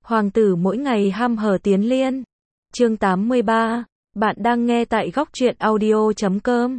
Hoàng tử mỗi ngày ham hở tiến liên. Chương 83. Bạn đang nghe tại góc truyện audio.com.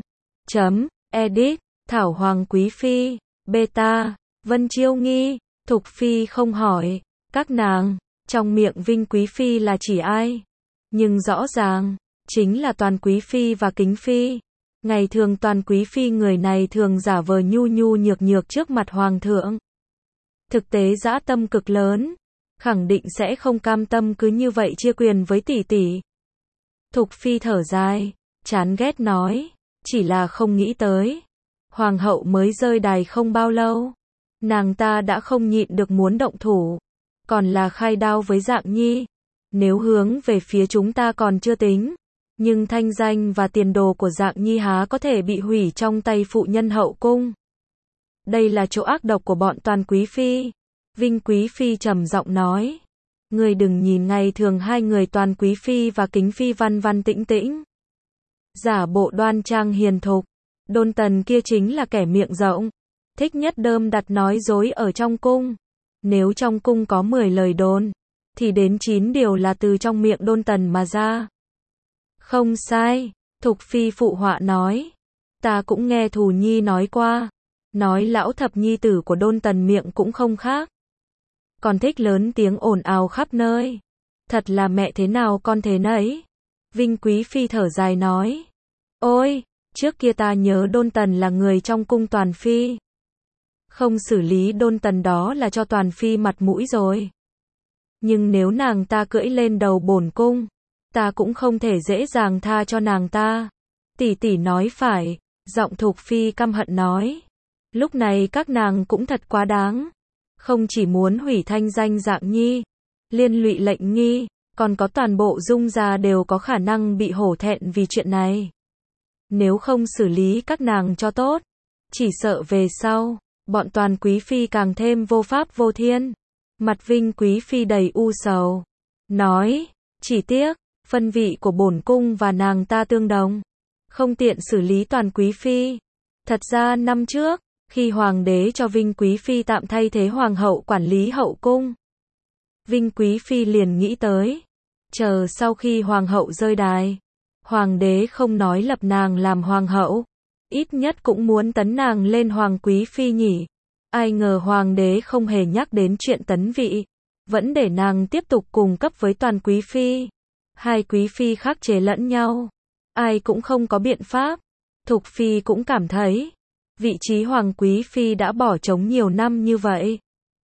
Edit. Thảo Hoàng Quý Phi. Beta. Vân Chiêu Nghi. Thục Phi không hỏi. Các nàng. Trong miệng Vinh Quý Phi là chỉ ai? Nhưng rõ ràng. Chính là Toàn Quý Phi và Kính Phi. Ngày thường Toàn Quý Phi người này thường giả vờ nhu nhu nhược nhược trước mặt Hoàng thượng. Thực tế dã tâm cực lớn. Khẳng định sẽ không cam tâm cứ như vậy chia quyền với tỷ tỷ. Thục Phi thở dài, chán ghét nói, chỉ là không nghĩ tới. Hoàng hậu mới rơi đài không bao lâu. Nàng ta đã không nhịn được muốn động thủ. Còn là khai đao với Dạng Nhi. Nếu hướng về phía chúng ta còn chưa tính. Nhưng thanh danh và tiền đồ của Dạng Nhi há có thể bị hủy trong tay phụ nhân hậu cung. Đây là chỗ ác độc của bọn Toàn Quý Phi. Vinh Quý Phi trầm giọng nói. Người đừng nhìn ngày thường hai người Toàn Quý Phi và Kính Phi văn văn tĩnh tĩnh. Giả bộ đoan trang hiền thục. Đôn Tần kia chính là kẻ miệng rộng. Thích nhất đơm đặt nói dối ở trong cung. Nếu trong cung có 10 lời đồn, thì đến 9 điều là từ trong miệng Đôn Tần mà ra. Không sai, Thục Phi phụ họa nói. Ta cũng nghe Thù Nhi nói qua. Nói lão thập nhi tử của Đôn Tần miệng cũng không khác. Còn thích lớn tiếng ồn ào khắp nơi. Thật là mẹ thế nào con thế nấy. Vinh Quý Phi thở dài nói. Ôi, trước kia ta nhớ Đôn Tần là người trong cung Toàn Phi. Không xử lý Đôn Tần đó là cho Toàn Phi mặt mũi rồi. Nhưng nếu nàng ta cưỡi lên đầu bổn cung, ta cũng không thể dễ dàng tha cho nàng ta. Tỷ tỷ nói phải, giọng Thục Phi căm hận nói. Lúc này các nàng cũng thật quá đáng. Không chỉ muốn hủy thanh danh Dạng Nhi, liên lụy Lệnh Nghi, còn có toàn bộ Dung gia đều có khả năng bị hổ thẹn vì chuyện này. Nếu không xử lý các nàng cho tốt, chỉ sợ về sau, bọn Toàn Quý Phi càng thêm vô pháp vô thiên. Mặt Vinh Quý Phi đầy u sầu. Nói, chỉ tiếc, phân vị của bổn cung và nàng ta tương đồng. Không tiện xử lý Toàn Quý Phi. Thật ra năm trước, khi Hoàng đế cho Vinh Quý Phi tạm thay thế Hoàng hậu quản lý hậu cung, Vinh Quý Phi liền nghĩ tới. Chờ sau khi Hoàng hậu rơi đài, Hoàng đế không nói lập nàng làm Hoàng hậu, ít nhất cũng muốn tấn nàng lên Hoàng Quý Phi nhỉ. Ai ngờ Hoàng đế không hề nhắc đến chuyện tấn vị, vẫn để nàng tiếp tục cùng cấp với Toàn Quý Phi. Hai Quý Phi khắc chế lẫn nhau, ai cũng không có biện pháp. Thục Phi cũng cảm thấy, vị trí Hoàng Quý Phi đã bỏ trống nhiều năm như vậy.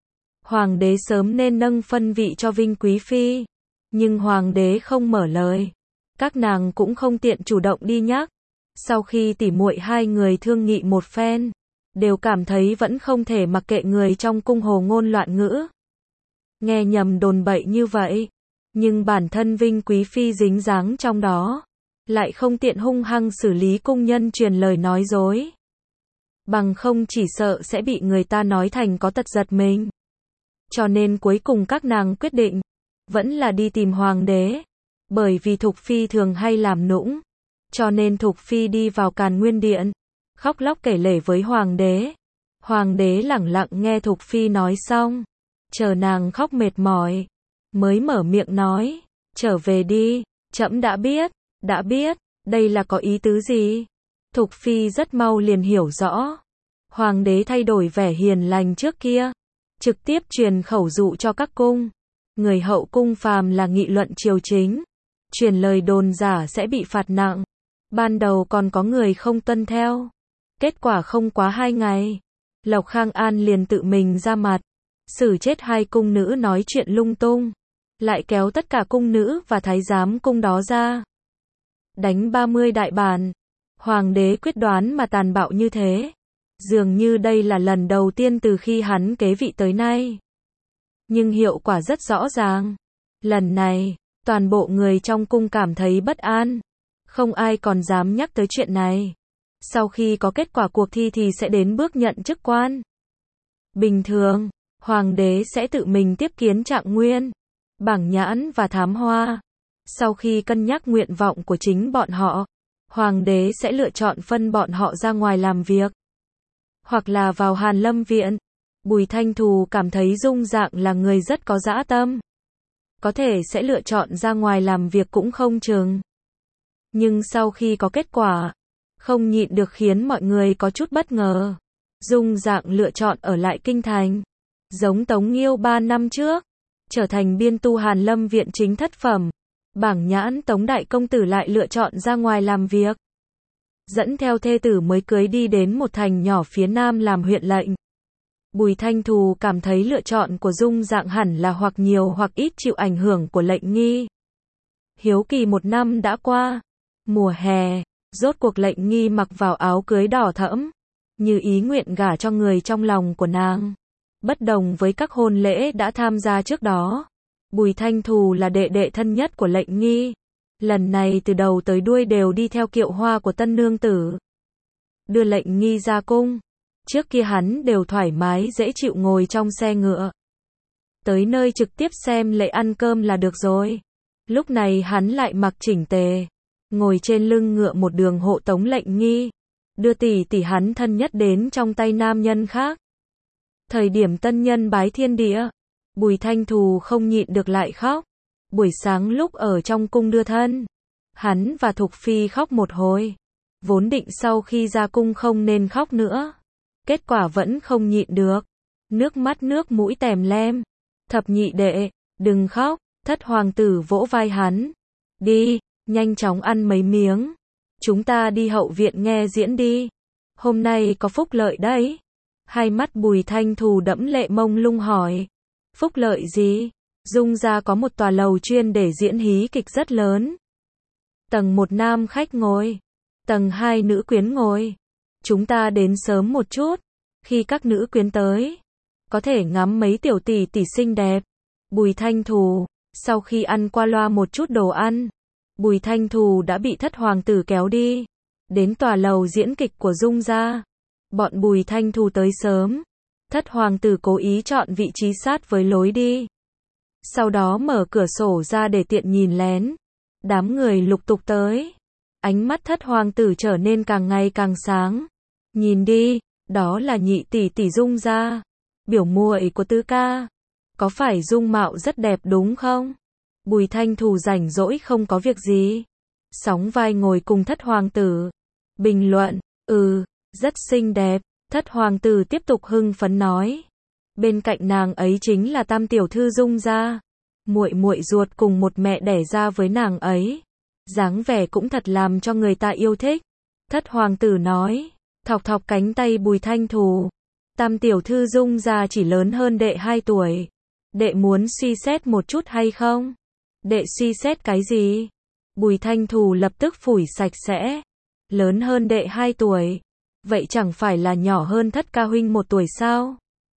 Hoàng đế sớm nên nâng phân vị cho Vinh Quý Phi. Nhưng Hoàng đế không mở lời. Các nàng cũng không tiện chủ động đi nhắc. Sau khi tỉ muội hai người thương nghị một phen, đều cảm thấy vẫn không thể mặc kệ người trong cung hồ ngôn loạn ngữ. Nghe nhầm đồn bậy như vậy. Nhưng bản thân Vinh Quý Phi dính dáng trong đó. Lại không tiện hung hăng xử lý cung nhân truyền lời nói dối. Bằng không chỉ sợ sẽ bị người ta nói thành có tật giật mình. Cho nên cuối cùng các nàng quyết định, vẫn là đi tìm Hoàng đế. Bởi vì Thục Phi thường hay làm nũng. Cho nên Thục Phi đi vào Càn Nguyên Điện, khóc lóc kể lể với Hoàng đế. Hoàng đế lẳng lặng nghe Thục Phi nói xong. Chờ nàng khóc mệt mỏi, mới mở miệng nói, trở về đi, trẫm đã biết, đây là có ý tứ gì? Thục Phi rất mau liền hiểu rõ. Hoàng đế thay đổi vẻ hiền lành trước kia, trực tiếp truyền khẩu dụ cho các cung. Người hậu cung phàm là nghị luận triều chính, truyền lời đồn giả sẽ bị phạt nặng. Ban đầu còn có người không tuân theo. Kết quả không quá 2 ngày, Lộc Khang An liền tự mình ra mặt, xử chết 2 cung nữ nói chuyện lung tung, lại kéo tất cả cung nữ và thái giám cung đó ra. Đánh 30 đại bản. Hoàng đế quyết đoán mà tàn bạo như thế. Dường như đây là lần đầu tiên từ khi hắn kế vị tới nay. Nhưng hiệu quả rất rõ ràng. Lần này, toàn bộ người trong cung cảm thấy bất an. Không ai còn dám nhắc tới chuyện này. Sau khi có kết quả cuộc thi thì sẽ đến bước nhận chức quan. Bình thường, Hoàng đế sẽ tự mình tiếp kiến Trạng Nguyên, Bảng Nhãn và Thám Hoa. Sau khi cân nhắc nguyện vọng của chính bọn họ, Hoàng đế sẽ lựa chọn phân bọn họ ra ngoài làm việc. Hoặc là vào Hàn Lâm Viện. Bùi Thanh Thù cảm thấy Dung Dạng là người rất có dã tâm. có thể sẽ lựa chọn ra ngoài làm việc cũng không chừng. Nhưng sau khi có kết quả, không nhịn được khiến mọi người có chút bất ngờ. Dung Dạng lựa chọn ở lại kinh thành. Giống Tống Nghiêu 3 năm trước, trở thành biên tu Hàn Lâm viện chính thất phẩm. Bảng nhãn Tống đại công tử lại lựa chọn ra ngoài làm việc. Dẫn theo thê tử mới cưới đi đến một thành nhỏ phía nam làm huyện lệnh. Bùi Thanh Thù cảm thấy lựa chọn của Dung Dạng hẳn là hoặc nhiều hoặc ít chịu ảnh hưởng của Lệnh Nghi. Hiếu kỳ 1 năm đã qua. Mùa hè, rốt cuộc Lệnh Nghi mặc vào áo cưới đỏ thẫm, như ý nguyện gả cho người trong lòng của nàng. Bất đồng với các hôn lễ đã tham gia trước đó, Bùi Thanh Thù là đệ đệ thân nhất của Lệnh Nghi. Lần này từ đầu tới đuôi đều đi theo kiệu hoa của tân nương tử, đưa Lệnh Nghi ra cung. Trước kia hắn đều thoải mái dễ chịu ngồi trong xe ngựa, tới nơi trực tiếp xem lễ ăn cơm là được rồi. Lúc này hắn lại mặc chỉnh tề, ngồi trên lưng ngựa một đường hộ tống Lệnh Nghi, đưa tỷ tỷ hắn thân nhất đến trong tay nam nhân khác. Thời điểm tân nhân bái thiên địa, Bùi Thanh Thù không nhịn được lại khóc. Buổi sáng lúc ở trong cung đưa thân, hắn và Thục Phi khóc một hồi. Vốn định sau khi ra cung không nên khóc nữa, kết quả vẫn không nhịn được, nước mắt nước mũi tèm lem. Thập nhị đệ, đừng khóc. Thất hoàng tử vỗ vai hắn. Đi, nhanh chóng ăn mấy miếng. Chúng ta đi hậu viện nghe diễn đi. Hôm nay có phúc lợi đấy. Hai mắt Bùi Thanh Thù đẫm lệ mông lung hỏi. Phúc lợi gì? Dung gia có một tòa lầu chuyên để diễn hí kịch rất lớn. Tầng 1 nam khách ngồi, tầng 2 nữ quyến ngồi. Chúng ta đến sớm một chút, khi các nữ quyến tới, có thể ngắm mấy tiểu tỷ tỷ xinh đẹp. Bùi Thanh Thù, sau khi ăn qua loa một chút đồ ăn, Bùi Thanh Thù đã bị thất hoàng tử kéo đi, đến tòa lầu diễn kịch của Dung gia. Bọn Bùi Thanh Thù tới sớm, thất hoàng tử cố ý chọn vị trí sát với lối đi. Sau đó mở cửa sổ ra để tiện nhìn lén. Đám người lục tục tới. Ánh mắt thất hoàng tử trở nên càng ngày càng sáng. Nhìn đi, đó là nhị tỷ tỷ Dung gia, biểu muội của Tứ ca. Có phải dung mạo rất đẹp đúng không? Bùi Thanh Thù rảnh rỗi không có việc gì, sóng vai ngồi cùng thất hoàng tử. Bình luận, rất xinh đẹp. Thất hoàng tử tiếp tục hưng phấn nói. Bên cạnh nàng ấy chính là tam tiểu thư Dung gia, muội muội ruột cùng một mẹ đẻ ra với nàng ấy. Dáng vẻ cũng thật làm cho người ta yêu thích. Thất hoàng tử nói, thọc thọc cánh tay Bùi Thanh Thù. Tam tiểu thư Dung gia chỉ lớn hơn đệ 2 tuổi. Đệ muốn suy xét một chút hay không? Đệ suy xét cái gì? Bùi Thanh Thù lập tức phủi sạch sẽ. Lớn hơn đệ 2 tuổi. Vậy chẳng phải là nhỏ hơn thất ca huynh 1 tuổi sao?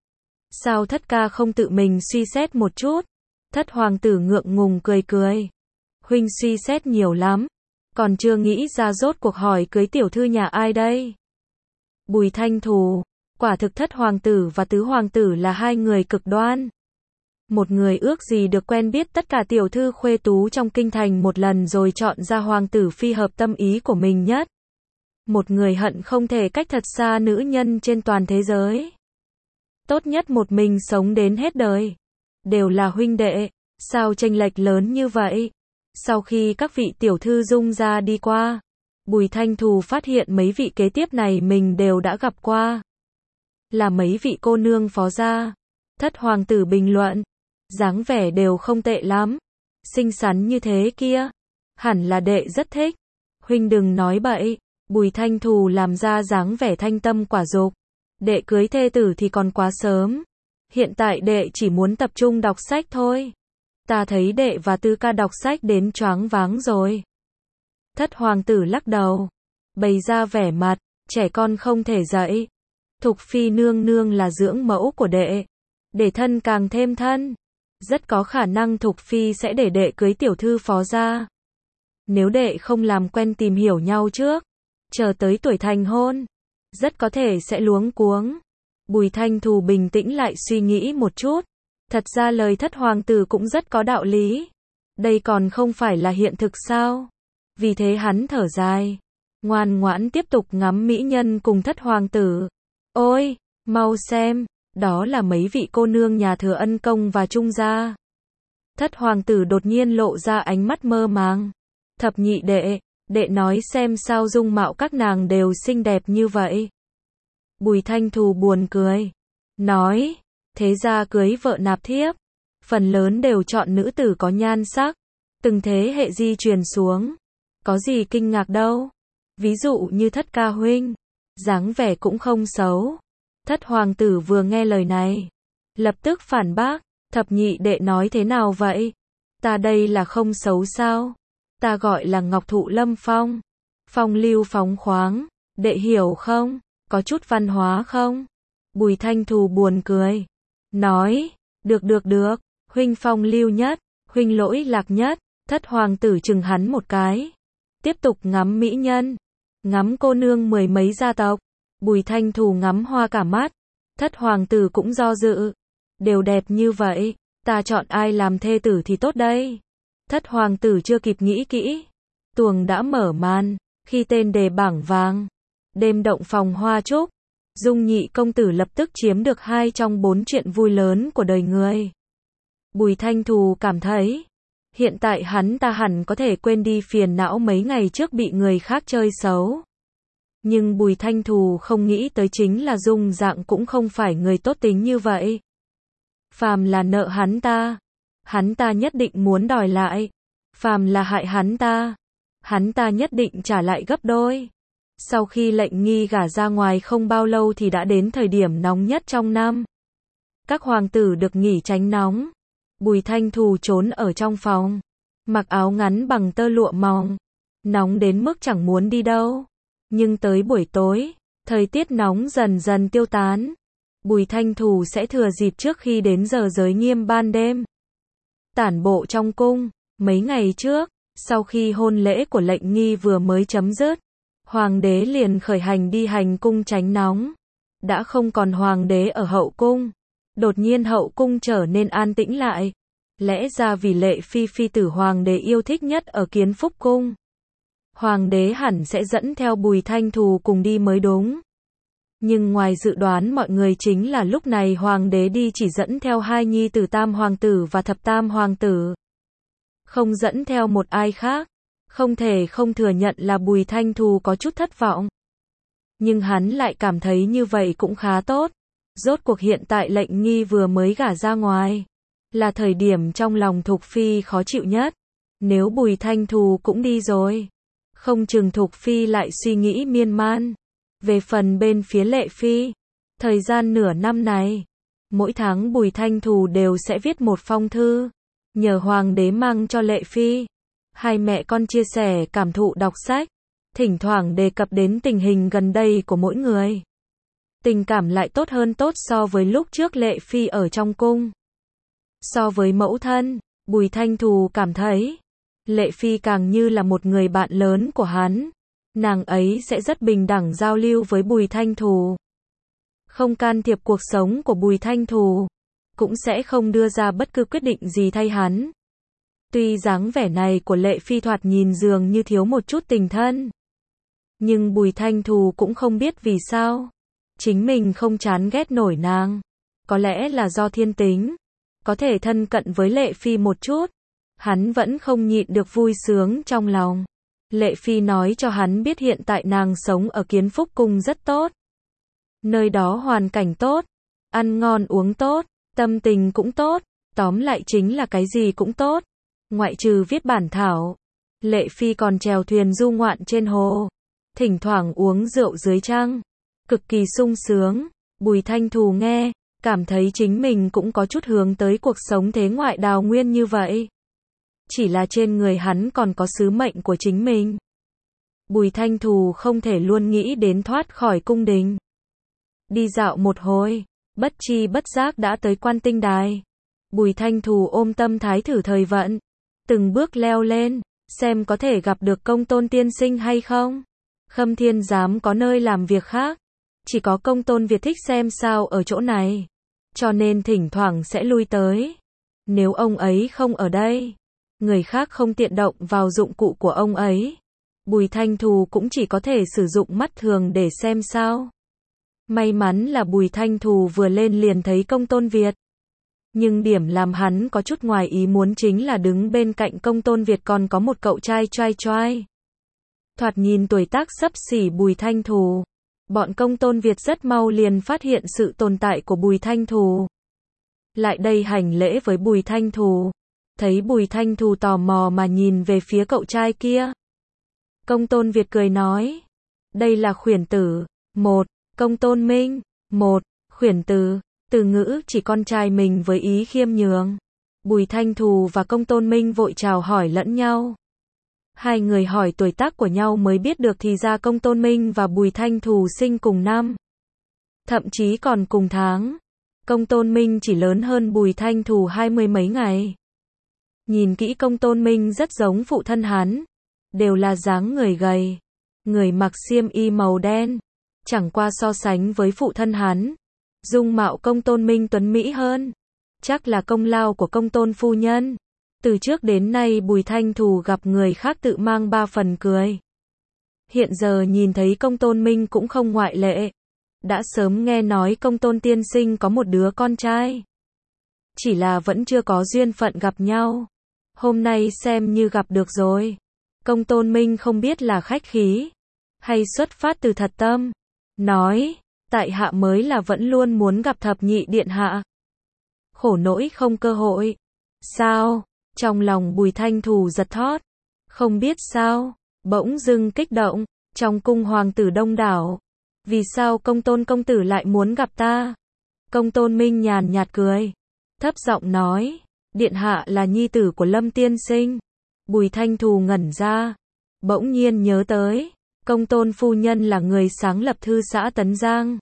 Sao thất ca không tự mình suy xét một chút? Thất hoàng tử ngượng ngùng cười cười. Huynh suy xét nhiều lắm, còn chưa nghĩ ra rốt cuộc hỏi cưới tiểu thư nhà ai đây? Bùi Thanh Thù, quả thực thất hoàng tử và tứ hoàng tử là hai người cực đoan. Một người ước gì được quen biết tất cả tiểu thư khuê tú trong kinh thành một lần rồi chọn ra hoàng tử phi hợp tâm ý của mình nhất. Một người hận không thể cách thật xa nữ nhân trên toàn thế giới. Tốt nhất một mình sống đến hết đời. Đều là huynh đệ, sao chênh lệch lớn như vậy? Sau khi các vị tiểu thư Dung gia đi qua, Bùi Thanh Thù phát hiện mấy vị kế tiếp này mình đều đã gặp qua. Là mấy vị cô nương phó gia. Thất hoàng tử bình luận, dáng vẻ đều không tệ lắm, xinh xắn như thế kia, hẳn là đệ rất thích. Huynh đừng nói bậy. Bùi Thanh Thù làm ra dáng vẻ thanh tâm quả dục. Đệ cưới thê tử thì còn quá sớm. Hiện tại đệ chỉ muốn tập trung đọc sách thôi. Ta thấy đệ và Tứ ca đọc sách đến choáng váng rồi. Thất hoàng tử lắc đầu, bày ra vẻ mặt, trẻ con không thể dạy. Thục Phi nương nương là dưỡng mẫu của đệ, để thân càng thêm thân. Rất có khả năng Thục Phi sẽ để đệ cưới tiểu thư phó gia. Nếu đệ không làm quen tìm hiểu nhau trước, chờ tới tuổi thành hôn, rất có thể sẽ luống cuống. Bùi Thanh Thù bình tĩnh lại suy nghĩ một chút. Thật ra lời thất hoàng tử cũng rất có đạo lý. Đây còn không phải là hiện thực sao? Vì thế hắn thở dài, ngoan ngoãn tiếp tục ngắm mỹ nhân cùng thất hoàng tử. Ôi, mau xem, đó là mấy vị cô nương nhà Thừa Ân Công và Trung gia. Thất hoàng tử đột nhiên lộ ra ánh mắt mơ màng. Thập nhị đệ, đệ nói xem sao dung mạo các nàng đều xinh đẹp như vậy. Bùi Thanh Thù buồn cười. Nói, thế ra cưới vợ nạp thiếp. Phần lớn đều chọn nữ tử có nhan sắc. Từng thế hệ di truyền xuống. Có gì kinh ngạc đâu. Ví dụ như Thất ca huynh. Dáng vẻ cũng không xấu. Thất hoàng tử vừa nghe lời này. Lập tức phản bác. Thập nhị đệ nói thế nào vậy? Ta đây là không xấu sao? Ta gọi là Ngọc Thụ Lâm Phong. Phong lưu phóng khoáng. Đệ hiểu không? Có chút văn hóa không? Bùi Thanh Thù buồn cười. Nói, được, huynh phong lưu nhất, huynh lỗi lạc nhất. Thất hoàng tử chừng hắn một cái. Tiếp tục ngắm mỹ nhân. Ngắm cô nương mười mấy gia tộc. Bùi Thanh Thù ngắm hoa cả mắt. Thất hoàng tử cũng do dự. Đều đẹp như vậy, ta chọn ai làm thê tử thì tốt đây? Thất hoàng tử chưa kịp nghĩ kỹ. Tuồng đã mở màn, khi tên đề bảng vàng. Đêm động phòng hoa trúc. Dung nhị công tử lập tức chiếm được 2 trong 4 chuyện vui lớn của đời người. Bùi Thanh Thù cảm thấy, hiện tại hắn ta hẳn có thể quên đi phiền não mấy ngày trước bị người khác chơi xấu. Nhưng Bùi Thanh Thù không nghĩ tới chính là Dung Dạng cũng không phải người tốt tính như vậy. Phàm là nợ hắn ta nhất định muốn đòi lại. Phàm là hại hắn ta nhất định trả lại gấp đôi. Sau khi lệnh nghi gả ra ngoài không bao lâu thì đã đến thời điểm nóng nhất trong năm. Các hoàng tử được nghỉ tránh nóng. Bùi Thanh Thù trốn ở trong phòng, mặc áo ngắn bằng tơ lụa mỏng, nóng đến mức chẳng muốn đi đâu. Nhưng tới buổi tối, thời tiết nóng dần dần tiêu tán. Bùi Thanh Thù sẽ thừa dịp trước khi đến giờ giới nghiêm ban đêm. Tản bộ trong cung. Mấy ngày trước, sau khi hôn lễ của lệnh nghi vừa mới chấm dứt, hoàng đế liền khởi hành đi hành cung tránh nóng. Đã không còn hoàng đế ở hậu cung. Đột nhiên hậu cung trở nên an tĩnh lại. Lẽ ra vì Lệ Phi phi tử hoàng đế yêu thích nhất ở Kiến Phúc cung. Hoàng đế hẳn sẽ dẫn theo Bùi Thanh Thù cùng đi mới đúng. Nhưng ngoài dự đoán mọi người chính là lúc này hoàng đế đi chỉ dẫn theo 2 nhi tử tam hoàng tử và thập tam hoàng tử. Không dẫn theo một ai khác. Không thể không thừa nhận là Bùi Thanh Thù có chút thất vọng. Nhưng hắn lại cảm thấy như vậy cũng khá tốt. Rốt cuộc hiện tại lệnh nghi vừa mới gả ra ngoài. Là thời điểm trong lòng Thục Phi khó chịu nhất. Nếu Bùi Thanh Thù cũng đi rồi, không chừng Thục Phi lại suy nghĩ miên man. Về phần bên phía Lệ Phi, thời gian nửa năm này, mỗi tháng Bùi Thanh Thù đều sẽ viết một phong thư, nhờ hoàng đế mang cho Lệ Phi. Hai mẹ con chia sẻ cảm thụ đọc sách, thỉnh thoảng đề cập đến tình hình gần đây của mỗi người. Tình cảm lại tốt hơn tốt so với lúc trước Lệ Phi ở trong cung. So với mẫu thân, Bùi Thanh Thù cảm thấy, Lệ Phi càng như là một người bạn lớn của hắn. Nàng ấy sẽ rất bình đẳng giao lưu với Bùi Thanh Thù. Không can thiệp cuộc sống của Bùi Thanh Thù. Cũng sẽ không đưa ra bất cứ quyết định gì thay hắn. Tuy dáng vẻ này của Lệ Phi thoạt nhìn dường như thiếu một chút tình thân. Nhưng Bùi Thanh Thù cũng không biết vì sao. Chính mình không chán ghét nổi nàng. Có lẽ là do thiên tính. Có thể thân cận với Lệ Phi một chút. Hắn vẫn không nhịn được vui sướng trong lòng. Lệ Phi nói cho hắn biết hiện tại nàng sống ở Kiến Phúc cung rất tốt. Nơi đó hoàn cảnh tốt, ăn ngon uống tốt, tâm tình cũng tốt, tóm lại chính là cái gì cũng tốt. Ngoại trừ viết bản thảo, Lệ Phi còn chèo thuyền du ngoạn trên hồ, thỉnh thoảng uống rượu dưới trăng, cực kỳ sung sướng. Bùi Thanh Thù nghe, cảm thấy chính mình cũng có chút hướng tới cuộc sống thế ngoại đào nguyên như vậy. Chỉ là trên người hắn còn có sứ mệnh của chính mình. Bùi Thanh Thù không thể luôn nghĩ đến thoát khỏi cung đình. Đi dạo một hồi, bất chi bất giác đã tới Quan Tinh Đài. Bùi Thanh Thù ôm tâm thái thử thời vận, từng bước leo lên, xem có thể gặp được Công Tôn tiên sinh hay không. Khâm Thiên Giám có nơi làm việc khác, chỉ có Công Tôn Việt thích xem sao ở chỗ này, cho nên thỉnh thoảng sẽ lui tới. Nếu ông ấy không ở đây, người khác không tiện động vào dụng cụ của ông ấy. Bùi Thanh Thù cũng chỉ có thể sử dụng mắt thường để xem sao. May mắn là Bùi Thanh Thù vừa lên liền thấy Công Tôn Việt. Nhưng điểm làm hắn có chút ngoài ý muốn chính là đứng bên cạnh Công Tôn Việt còn có một cậu trai choai choai. Thoạt nhìn tuổi tác xấp xỉ Bùi Thanh Thù. Bọn Công Tôn Việt rất mau liền phát hiện sự tồn tại của Bùi Thanh Thù. Lại đây hành lễ với Bùi Thanh Thù. Thấy Bùi Thanh Thù tò mò mà nhìn về phía cậu trai kia. Công Tôn Việt cười nói. Đây là khuyển tử. Một, Công Tôn Minh. Một, khuyển tử. Từ ngữ chỉ con trai mình với ý khiêm nhường. Bùi Thanh Thù và Công Tôn Minh vội chào hỏi lẫn nhau. Hai người hỏi tuổi tác của nhau mới biết được thì ra Công Tôn Minh và Bùi Thanh Thù sinh cùng năm. Thậm chí còn cùng tháng. Công Tôn Minh chỉ lớn hơn Bùi Thanh Thù 20 mấy ngày. Nhìn kỹ Công Tôn Minh rất giống phụ thân hắn. Đều là dáng người gầy. Người mặc xiêm y màu đen. Chẳng qua so sánh với phụ thân hắn. Dung mạo Công Tôn Minh tuấn mỹ hơn. Chắc là công lao của Công Tôn phu nhân. Từ trước đến nay Bùi Thanh Thù gặp người khác tự mang 3 phần cười. Hiện giờ nhìn thấy Công Tôn Minh cũng không ngoại lệ. Đã sớm nghe nói Công Tôn tiên sinh có một đứa con trai. Chỉ là vẫn chưa có duyên phận gặp nhau. Hôm nay xem như gặp được rồi. Công Tôn Minh không biết là khách khí. Hay xuất phát từ thật tâm. Nói, tại hạ mới là vẫn luôn muốn gặp thập nhị điện hạ. Khổ nỗi không cơ hội. Sao? Trong lòng Bùi Thanh Thù giật thót. Không biết sao, bỗng dưng kích động, trong cung hoàng tử đông đảo. Vì sao Công Tôn công tử lại muốn gặp ta? Công Tôn Minh nhàn nhạt cười. Thấp giọng nói, điện hạ là nhi tử của Lâm tiên sinh. Bùi Thanh Thù ngẩn ra. Bỗng nhiên nhớ tới, Công Tôn phu nhân là người sáng lập thư xã Tấn Giang.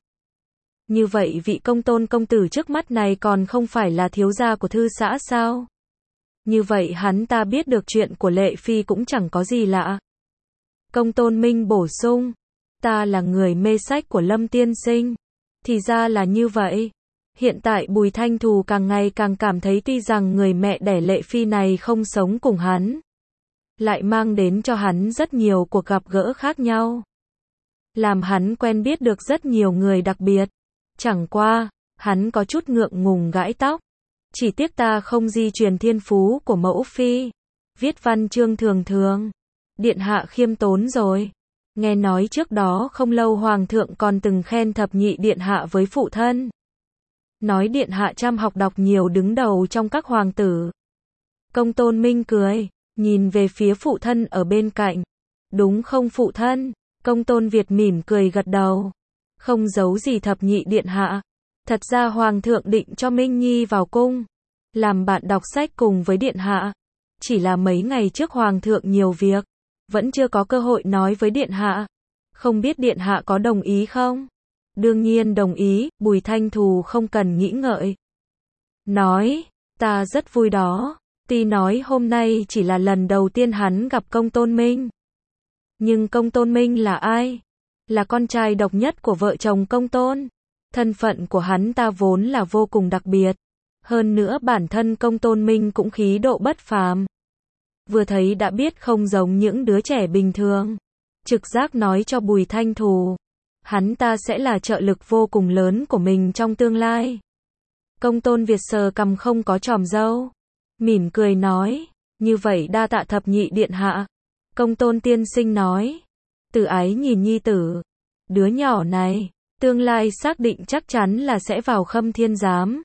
Như vậy vị Công Tôn công tử trước mắt này còn không phải là thiếu gia của thư xã sao? Như vậy hắn ta biết được chuyện của Lệ Phi cũng chẳng có gì lạ. Công Tôn Minh bổ sung. Ta là người mê sách của Lâm tiên sinh. Thì ra là như vậy. Hiện tại Bùi Thanh Thù càng ngày càng cảm thấy tuy rằng người mẹ đẻ Lệ Phi này không sống cùng hắn. Lại mang đến cho hắn rất nhiều cuộc gặp gỡ khác nhau. Làm hắn quen biết được rất nhiều người đặc biệt. Chẳng qua, hắn có chút ngượng ngùng gãi tóc. Chỉ tiếc ta không di truyền thiên phú của mẫu phi. Viết văn chương thường thường. Điện hạ khiêm tốn rồi. Nghe nói trước đó không lâu hoàng thượng còn từng khen thập nhị điện hạ với phụ thân. Nói điện hạ chăm học đọc nhiều đứng đầu trong các hoàng tử. Công Tôn Minh cười, nhìn về phía phụ thân ở bên cạnh. Đúng không phụ thân? Công Tôn Việt mỉm cười gật đầu. Không giấu gì thập nhị điện hạ. Thật ra hoàng thượng định cho Minh Nhi vào cung. Làm bạn đọc sách cùng với điện hạ. Chỉ là mấy ngày trước hoàng thượng nhiều việc. Vẫn chưa có cơ hội nói với điện hạ. Không biết điện hạ có đồng ý không? Đương nhiên đồng ý, Bùi Thanh Thù không cần nghĩ ngợi. Nói, ta rất vui đó. Tuy nói hôm nay chỉ là lần đầu tiên hắn gặp Công Tôn Minh. Nhưng Công Tôn Minh là ai? Là con trai độc nhất của vợ chồng Công Tôn. Thân phận của hắn ta vốn là vô cùng đặc biệt. Hơn nữa bản thân Công Tôn Minh cũng khí độ bất phàm. Vừa thấy đã biết không giống những đứa trẻ bình thường. Trực giác nói cho Bùi Thanh Thù. Hắn ta sẽ là trợ lực vô cùng lớn của mình trong tương lai. Công Tôn Việt sờ cằm không có chòm râu. Mỉm cười nói. Như vậy đa tạ thập nhị điện hạ. Công Tôn tiên sinh nói. Từ ái nhìn nhi tử. Đứa nhỏ này. Tương lai xác định chắc chắn là sẽ vào Khâm Thiên Giám.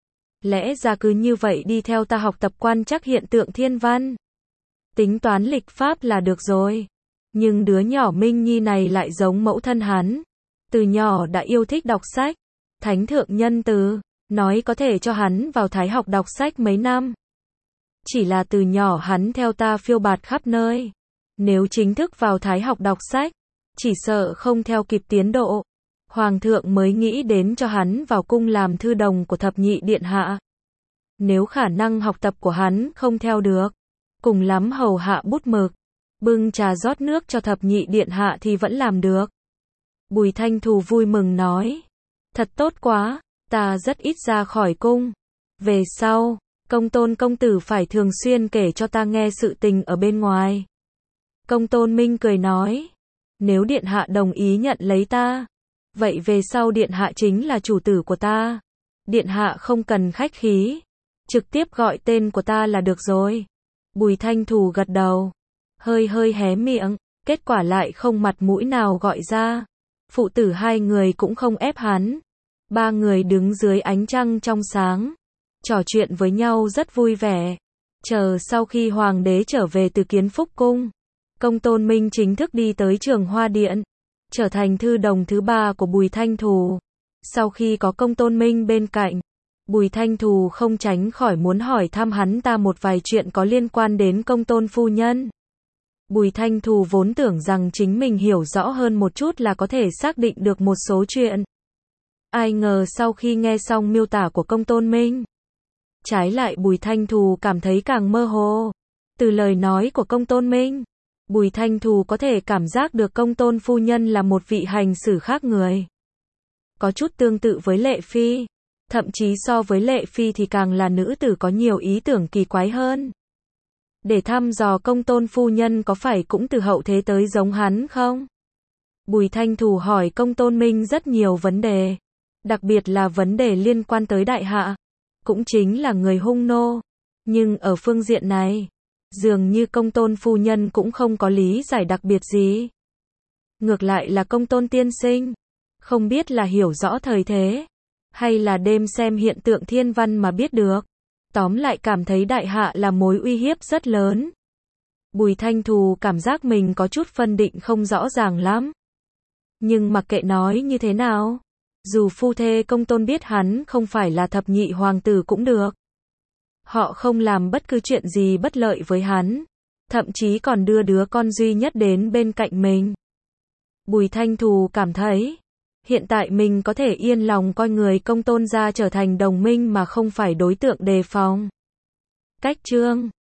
Lẽ ra cứ như vậy đi theo ta học tập quan trắc hiện tượng thiên văn. Tính toán lịch pháp là được rồi. Nhưng đứa nhỏ Minh Nhi này lại giống mẫu thân hắn. Từ nhỏ đã yêu thích đọc sách. Thánh thượng nhân từ. Nói có thể cho hắn vào Thái học đọc sách mấy năm. Chỉ là từ nhỏ hắn theo ta phiêu bạt khắp nơi. Nếu chính thức vào Thái học đọc sách. Chỉ sợ không theo kịp tiến độ. Hoàng thượng mới nghĩ đến cho hắn vào cung làm thư đồng của thập nhị điện hạ. Nếu khả năng học tập của hắn không theo được, cùng lắm hầu hạ bút mực, bưng trà rót nước cho thập nhị điện hạ thì vẫn làm được. Bùi Thanh Thù vui mừng nói, thật tốt quá, ta rất ít ra khỏi cung. Về sau, Công Tôn công tử phải thường xuyên kể cho ta nghe sự tình ở bên ngoài. Công Tôn Minh cười nói, nếu điện hạ đồng ý nhận lấy ta, vậy về sau điện hạ chính là chủ tử của ta. Điện hạ không cần khách khí, Trực tiếp gọi tên của ta là được rồi. Bùi Thanh Thù gật đầu, hơi hơi hé miệng, kết quả lại không mặt mũi nào gọi ra. Phụ tử hai người cũng không ép hắn. Ba người đứng dưới ánh trăng trong sáng, trò chuyện với nhau rất vui vẻ. Chờ sau khi hoàng đế trở về từ Kiến Phúc Cung, Công Tôn Minh chính thức đi tới Trường Hoa Điện, trở thành thư đồng thứ 3 của Bùi Thanh Thù. Sau khi có Công Tôn Minh bên cạnh, Bùi Thanh Thù không tránh khỏi muốn hỏi thăm hắn ta một vài chuyện có liên quan đến Công Tôn phu nhân. Bùi Thanh Thù vốn tưởng rằng chính mình hiểu rõ hơn một chút là có thể xác định được một số chuyện. Ai ngờ sau khi nghe xong miêu tả của Công Tôn Minh, trái lại Bùi Thanh Thù cảm thấy càng mơ hồ. Từ lời nói của Công Tôn Minh, Bùi Thanh Thù có thể cảm giác được Công Tôn phu nhân là một vị hành xử khác người. Có chút tương tự với Lệ Phi, thậm chí so với Lệ Phi thì càng là nữ tử có nhiều ý tưởng kỳ quái hơn. Để thăm dò Công Tôn phu nhân có phải cũng từ hậu thế tới giống hắn không? Bùi Thanh Thù hỏi Công Tôn Minh rất nhiều vấn đề, đặc biệt là vấn đề liên quan tới đại hạ, cũng chính là người hung nô. Nhưng ở phương diện này, dường như Công Tôn phu nhân cũng không có lý giải đặc biệt gì. Ngược lại là Công Tôn tiên sinh, không biết là hiểu rõ thời thế, hay là đêm xem hiện tượng thiên văn mà biết được. Tóm lại cảm thấy đại hạ là mối uy hiếp rất lớn. Bùi Thanh Thù cảm giác mình có chút phân định không rõ ràng lắm. Nhưng mặc kệ nói như thế nào, dù phu thê Công Tôn biết hắn không phải là thập nhị hoàng tử cũng được. Họ không làm bất cứ chuyện gì bất lợi với hắn, thậm chí còn đưa đứa con duy nhất đến bên cạnh mình. Bùi Thanh Thù cảm thấy, hiện tại mình có thể yên lòng coi người Công Tôn gia trở thành đồng minh mà không phải đối tượng đề phòng. Cách chương